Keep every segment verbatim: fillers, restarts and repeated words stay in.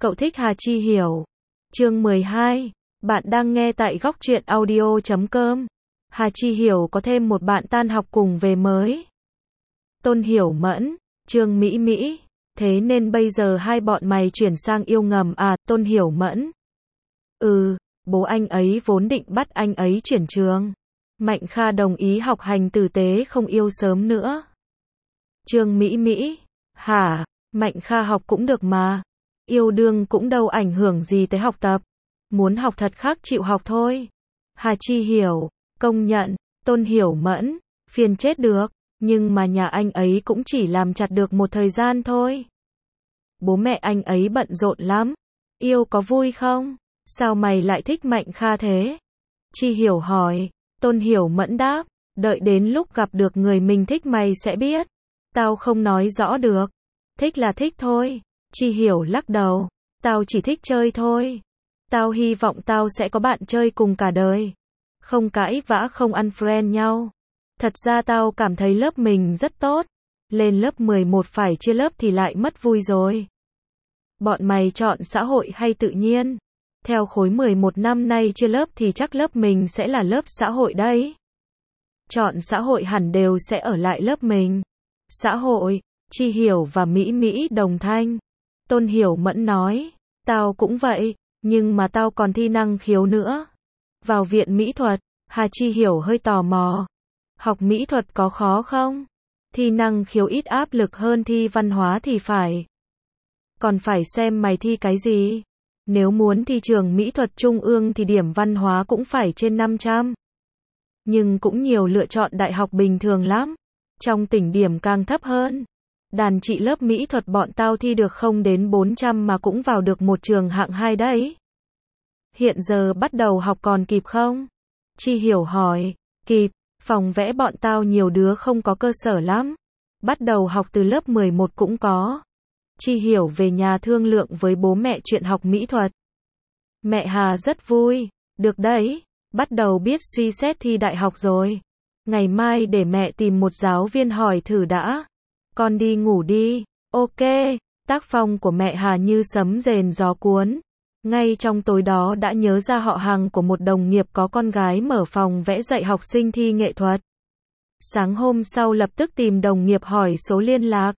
Cậu thích Hà Chi Hiểu. Chương mười hai. Bạn đang nghe tại góc truyện audio chấm com. Hà Chi Hiểu có thêm một bạn tan học cùng về mới. Tôn Hiểu Mẫn, Trương Mỹ Mỹ. Thế nên bây giờ hai bọn mày chuyển sang yêu ngầm à, Tôn Hiểu Mẫn. Ừ, bố anh ấy vốn định bắt anh ấy chuyển trường. Mạnh Kha đồng ý học hành tử tế không yêu sớm nữa. Trương Mỹ Mỹ. Hả, Mạnh Kha học cũng được mà. Yêu đương cũng đâu ảnh hưởng gì tới học tập. Muốn học thật khác chịu học thôi. Hà Chi Hiểu, công nhận. Tôn Hiểu Mẫn, phiền chết được. Nhưng mà nhà anh ấy cũng chỉ làm chặt được một thời gian thôi. Bố mẹ anh ấy bận rộn lắm. Yêu có vui không? Sao mày lại thích Mạnh Kha thế? Chi Hiểu hỏi. Tôn Hiểu Mẫn đáp. Đợi đến lúc gặp được người mình thích mày sẽ biết. Tao không nói rõ được. Thích là thích thôi. Chi Hiểu lắc đầu. Tao chỉ thích chơi thôi. Tao hy vọng tao sẽ có bạn chơi cùng cả đời. Không cãi vã không unfriend nhau. Thật ra tao cảm thấy lớp mình rất tốt. Lên lớp mười một phải chia lớp thì lại mất vui rồi. Bọn mày chọn xã hội hay tự nhiên? Theo khối mười một năm nay chia lớp thì chắc lớp mình sẽ là lớp xã hội đấy. Chọn xã hội hẳn đều sẽ ở lại lớp mình. Xã hội, Chi Hiểu và Mỹ Mỹ đồng thanh. Tôn Hiểu Mẫn nói. Tao cũng vậy, nhưng mà tao còn thi năng khiếu nữa. Vào viện mỹ thuật, Hà Chi Hiểu hơi tò mò. Học mỹ thuật có khó không? Thi năng khiếu ít áp lực hơn thi văn hóa thì phải. Còn phải xem mày thi cái gì. Nếu muốn thi trường mỹ thuật trung ương thì điểm văn hóa cũng phải trên năm trăm. Nhưng cũng nhiều lựa chọn đại học bình thường lắm. Trong tỉnh điểm càng thấp hơn. Đàn chị lớp mỹ thuật bọn tao thi được không đến bốn trăm mà cũng vào được một trường hạng hai đấy. Hiện giờ bắt đầu học còn kịp không? Chi Hiểu hỏi. Kịp, phòng vẽ bọn tao nhiều đứa không có cơ sở lắm. Bắt đầu học từ lớp mười một cũng có. Chi Hiểu về nhà thương lượng với bố mẹ chuyện học mỹ thuật. Mẹ Hà rất vui. Được đấy, bắt đầu biết suy xét thi đại học rồi. Ngày mai để mẹ tìm một giáo viên hỏi thử đã. Con đi ngủ đi. Ok, tác phong của mẹ Hà như sấm rền gió cuốn. Ngay trong tối đó đã nhớ ra họ hàng của một đồng nghiệp có con gái mở phòng vẽ dạy học sinh thi nghệ thuật. Sáng hôm sau lập tức tìm đồng nghiệp hỏi số liên lạc.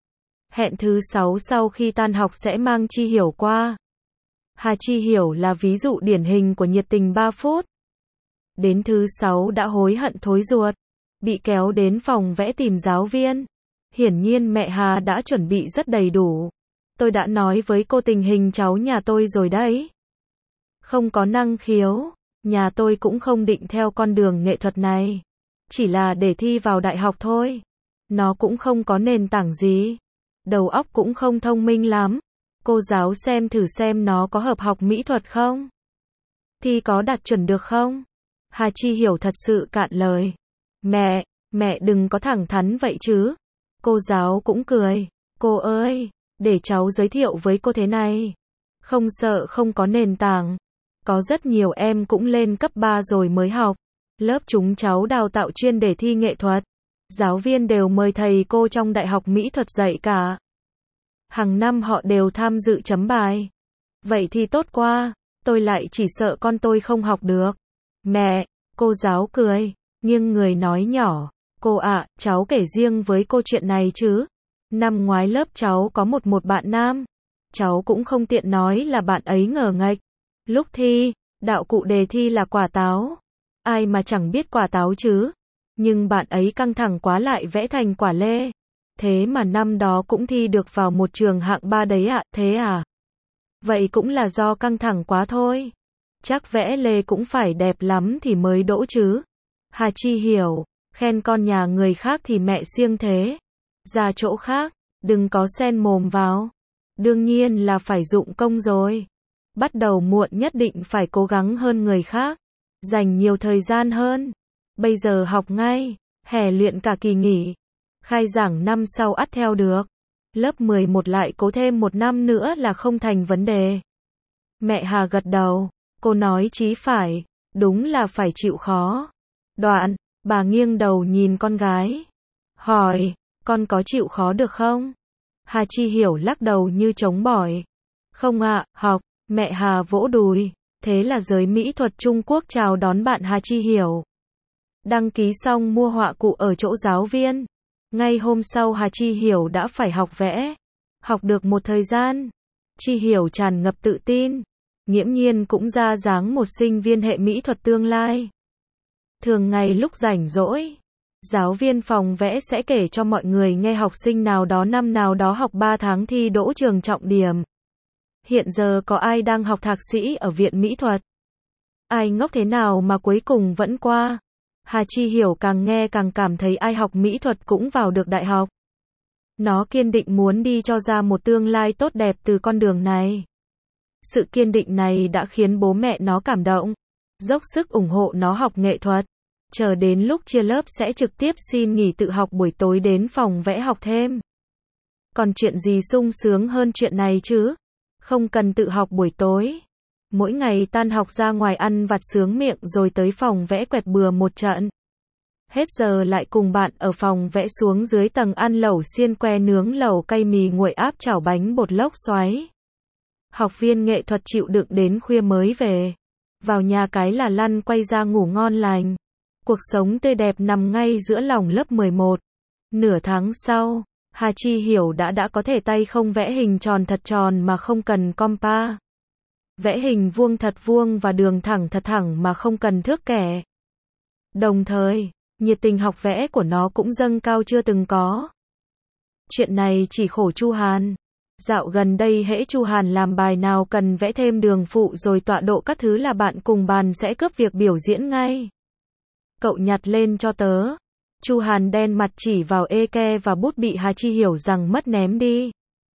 Hẹn thứ sáu sau khi tan học sẽ mang Chi Hiểu qua. Hà Chi Hiểu là ví dụ điển hình của nhiệt tình ba phút. Đến thứ sáu đã hối hận thối ruột. Bị kéo đến phòng vẽ tìm giáo viên. Hiển nhiên mẹ Hà đã chuẩn bị rất đầy đủ. Tôi đã nói với cô tình hình cháu nhà tôi rồi đấy. Không có năng khiếu. Nhà tôi cũng không định theo con đường nghệ thuật này. Chỉ là để thi vào đại học thôi. Nó cũng không có nền tảng gì. Đầu óc cũng không thông minh lắm. Cô giáo xem thử xem nó có hợp học mỹ thuật không? Thi có đạt chuẩn được không? Hà Chi Hiểu thật sự cạn lời. Mẹ, mẹ đừng có thẳng thắn vậy chứ. Cô giáo cũng cười. Cô ơi, để cháu giới thiệu với cô thế này. Không sợ không có nền tảng. Có rất nhiều em cũng lên cấp ba rồi mới học. Lớp chúng cháu đào tạo chuyên để thi nghệ thuật. Giáo viên đều mời thầy cô trong đại học mỹ thuật dạy cả. Hàng năm họ đều tham dự chấm bài. Vậy thì tốt quá, tôi lại chỉ sợ con tôi không học được. Mẹ, cô giáo cười, nghiêng người nói nhỏ. Cô ạ, cháu kể riêng với cô chuyện này chứ. Năm ngoái lớp cháu có một một bạn nam. Cháu cũng không tiện nói là bạn ấy ngờ nghệch. Lúc thi, đạo cụ đề thi là quả táo. Ai mà chẳng biết quả táo chứ. Nhưng bạn ấy căng thẳng quá lại vẽ thành quả lê. Thế mà năm đó cũng thi được vào một trường hạng ba đấy ạ, à, thế à? Vậy cũng là do căng thẳng quá thôi. Chắc vẽ lê cũng phải đẹp lắm thì mới đỗ chứ. Hà Chi Hiểu, khen con nhà người khác thì mẹ siêng thế. Ra chỗ khác, đừng có xen mồm vào. Đương nhiên là phải dụng công rồi. Bắt đầu muộn nhất định phải cố gắng hơn người khác. Dành nhiều thời gian hơn. Bây giờ học ngay, hè luyện cả kỳ nghỉ. Khai giảng năm sau ắt theo được. Lớp mười một lại cố thêm một năm nữa là không thành vấn đề. Mẹ Hà gật đầu. Cô nói chí phải. Đúng là phải chịu khó. Đoạn, bà nghiêng đầu nhìn con gái. Hỏi, con có chịu khó được không? Hà Chi Hiểu lắc đầu như chống bỏi. Không ạ, học. Mẹ Hà vỗ đùi. Thế là giới mỹ thuật Trung Quốc chào đón bạn Hà Chi Hiểu. Đăng ký xong mua họa cụ ở chỗ giáo viên. Ngay hôm sau Hà Chi Hiểu đã phải học vẽ. Học được một thời gian, Chi Hiểu tràn ngập tự tin. Nghiễm nhiên cũng ra dáng một sinh viên hệ mỹ thuật tương lai. Thường ngày lúc rảnh rỗi, giáo viên phòng vẽ sẽ kể cho mọi người nghe học sinh nào đó năm nào đó học ba tháng thi đỗ trường trọng điểm. Hiện giờ có ai đang học thạc sĩ ở viện mỹ thuật? Ai ngốc thế nào mà cuối cùng vẫn qua? Hà Chi Hiểu càng nghe càng cảm thấy ai học mỹ thuật cũng vào được đại học. Nó kiên định muốn đi cho ra một tương lai tốt đẹp từ con đường này. Sự kiên định này đã khiến bố mẹ nó cảm động, dốc sức ủng hộ nó học nghệ thuật. Chờ đến lúc chia lớp sẽ trực tiếp xin nghỉ tự học buổi tối đến phòng vẽ học thêm. Còn chuyện gì sung sướng hơn chuyện này chứ? Không cần tự học buổi tối. Mỗi ngày tan học ra ngoài ăn vặt sướng miệng rồi tới phòng vẽ quẹt bừa một trận. Hết giờ lại cùng bạn ở phòng vẽ xuống dưới tầng ăn lẩu xiên que nướng lẩu cay mì nguội áp chảo bánh bột lốc xoáy. Học viên nghệ thuật chịu đựng đến khuya mới về. Vào nhà cái là lăn quay ra ngủ ngon lành. Cuộc sống tươi đẹp nằm ngay giữa lòng lớp mười một. Nửa tháng sau, Hà Chi Hiểu đã đã có thể tay không vẽ hình tròn thật tròn mà không cần compa. Vẽ hình vuông thật vuông và đường thẳng thật thẳng mà không cần thước kẻ. Đồng thời, nhiệt tình học vẽ của nó cũng dâng cao chưa từng có. Chuyện này chỉ khổ Chu Hàn. Dạo gần đây hễ Chu Hàn làm bài nào cần vẽ thêm đường phụ rồi tọa độ các thứ là bạn cùng bàn sẽ cướp việc biểu diễn ngay. Cậu nhặt lên cho tớ. Chu Hàn đen mặt chỉ vào eke và bút bị Hà Chi Hiểu rằng mất ném đi.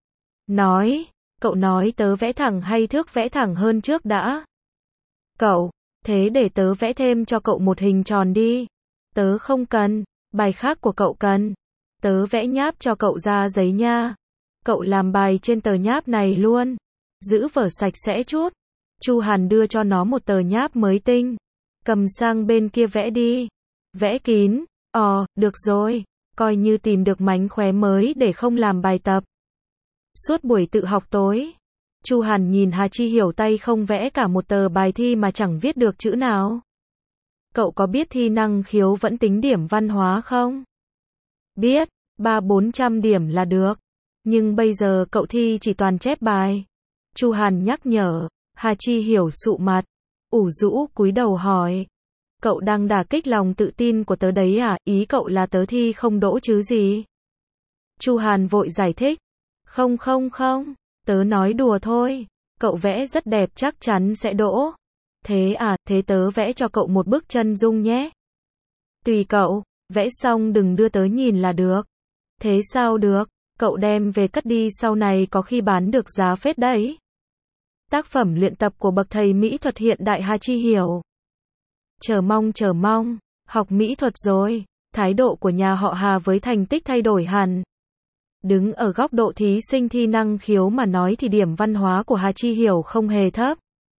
Nói, cậu nói tớ vẽ thẳng hay thước vẽ thẳng hơn trước đã? Cậu, thế để tớ vẽ thêm cho cậu một hình tròn đi. Tớ không cần, bài khác của cậu cần. Tớ vẽ nháp cho cậu ra giấy nha. Cậu làm bài trên tờ nháp này luôn. Giữ vở sạch sẽ chút. Chu Hàn đưa cho nó một tờ nháp mới tinh. Cầm sang bên kia vẽ đi. Vẽ kín. Ờ, được rồi. Coi như tìm được mánh khóe mới để không làm bài tập. Suốt buổi tự học tối, Chu Hàn nhìn Hà Chi Hiểu tay không vẽ cả một tờ bài thi mà chẳng viết được chữ nào. Cậu có biết thi năng khiếu vẫn tính điểm văn hóa không? Biết, ba bốn trăm điểm là được. Nhưng bây giờ cậu thi chỉ toàn chép bài. Chu Hàn nhắc nhở. Hà Chi Hiểu sụ mặt, ủ rũ cúi đầu hỏi. Cậu đang đả kích lòng tự tin của tớ đấy à? Ý cậu là tớ thi không đỗ chứ gì? Chu Hàn vội giải thích. Không không không, tớ nói đùa thôi. Cậu vẽ rất đẹp chắc chắn sẽ đỗ. Thế à, thế tớ vẽ cho cậu một bức chân dung nhé. Tùy cậu, vẽ xong đừng đưa tớ nhìn là được. Thế sao được, cậu đem về cất đi sau này có khi bán được giá phết đấy. Tác phẩm luyện tập của bậc thầy mỹ thuật hiện đại Hà Chi Hiểu. Chờ mong chờ mong, học mỹ thuật rồi. Thái độ của nhà họ Hà với thành tích thay đổi hẳn. Đứng ở góc độ thí sinh thi năng khiếu mà nói thì điểm văn hóa của Hà Chi Hiểu không hề thấp.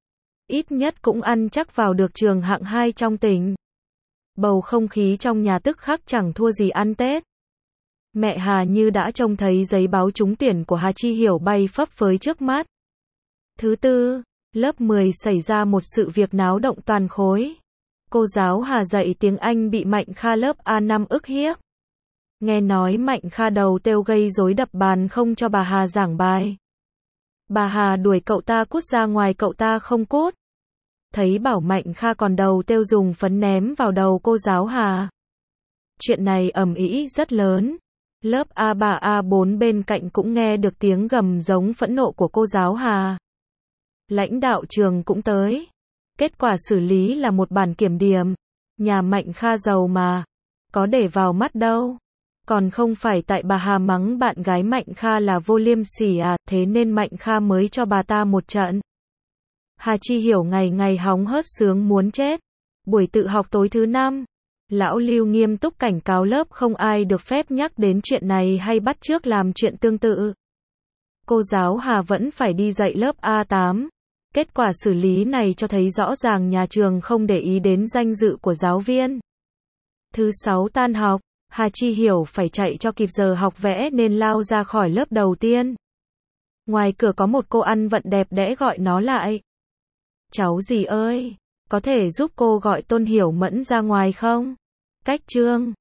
Ít nhất cũng ăn chắc vào được trường hạng hai trong tỉnh. Bầu không khí trong nhà tức khắc chẳng thua gì ăn Tết. Mẹ Hà như đã trông thấy giấy báo trúng tuyển của Hà Chi Hiểu bay phấp phới trước mắt. Thứ tư, lớp mười xảy ra một sự việc náo động toàn khối. Cô giáo Hà dạy tiếng Anh bị Mạnh Kha lớp a năm ức hiếp. Nghe nói Mạnh Kha đầu têu gây rối đập bàn không cho bà Hà giảng bài. Bà Hà đuổi cậu ta cút ra ngoài cậu ta không cút. Thấy bảo Mạnh Kha còn đầu têu dùng phấn ném vào đầu cô giáo Hà. Chuyện này ầm ĩ rất lớn. Lớp a ba a bốn bên cạnh cũng nghe được tiếng gầm giống phẫn nộ của cô giáo Hà. Lãnh đạo trường cũng tới. Kết quả xử lý là một bản kiểm điểm. Nhà Mạnh Kha giàu mà. Có để vào mắt đâu. Còn không phải tại bà Hà mắng bạn gái Mạnh Kha là vô liêm sỉ à, thế nên Mạnh Kha mới cho bà ta một trận. Hà Chi Hiểu ngày ngày hóng hớt sướng muốn chết. Buổi tự học tối thứ năm, lão Lưu nghiêm túc cảnh cáo lớp không ai được phép nhắc đến chuyện này hay bắt chước làm chuyện tương tự. Cô giáo Hà vẫn phải đi dạy lớp a tám. Kết quả xử lý này cho thấy rõ ràng nhà trường không để ý đến danh dự của giáo viên. Thứ sáu tan học, Hà Chi Hiểu phải chạy cho kịp giờ học vẽ nên lao ra khỏi lớp đầu tiên. Ngoài cửa có một cô ăn vận đẹp đẽ gọi nó lại. Cháu gì ơi, có thể giúp cô gọi Tôn Hiểu Mẫn ra ngoài không? Cách Trương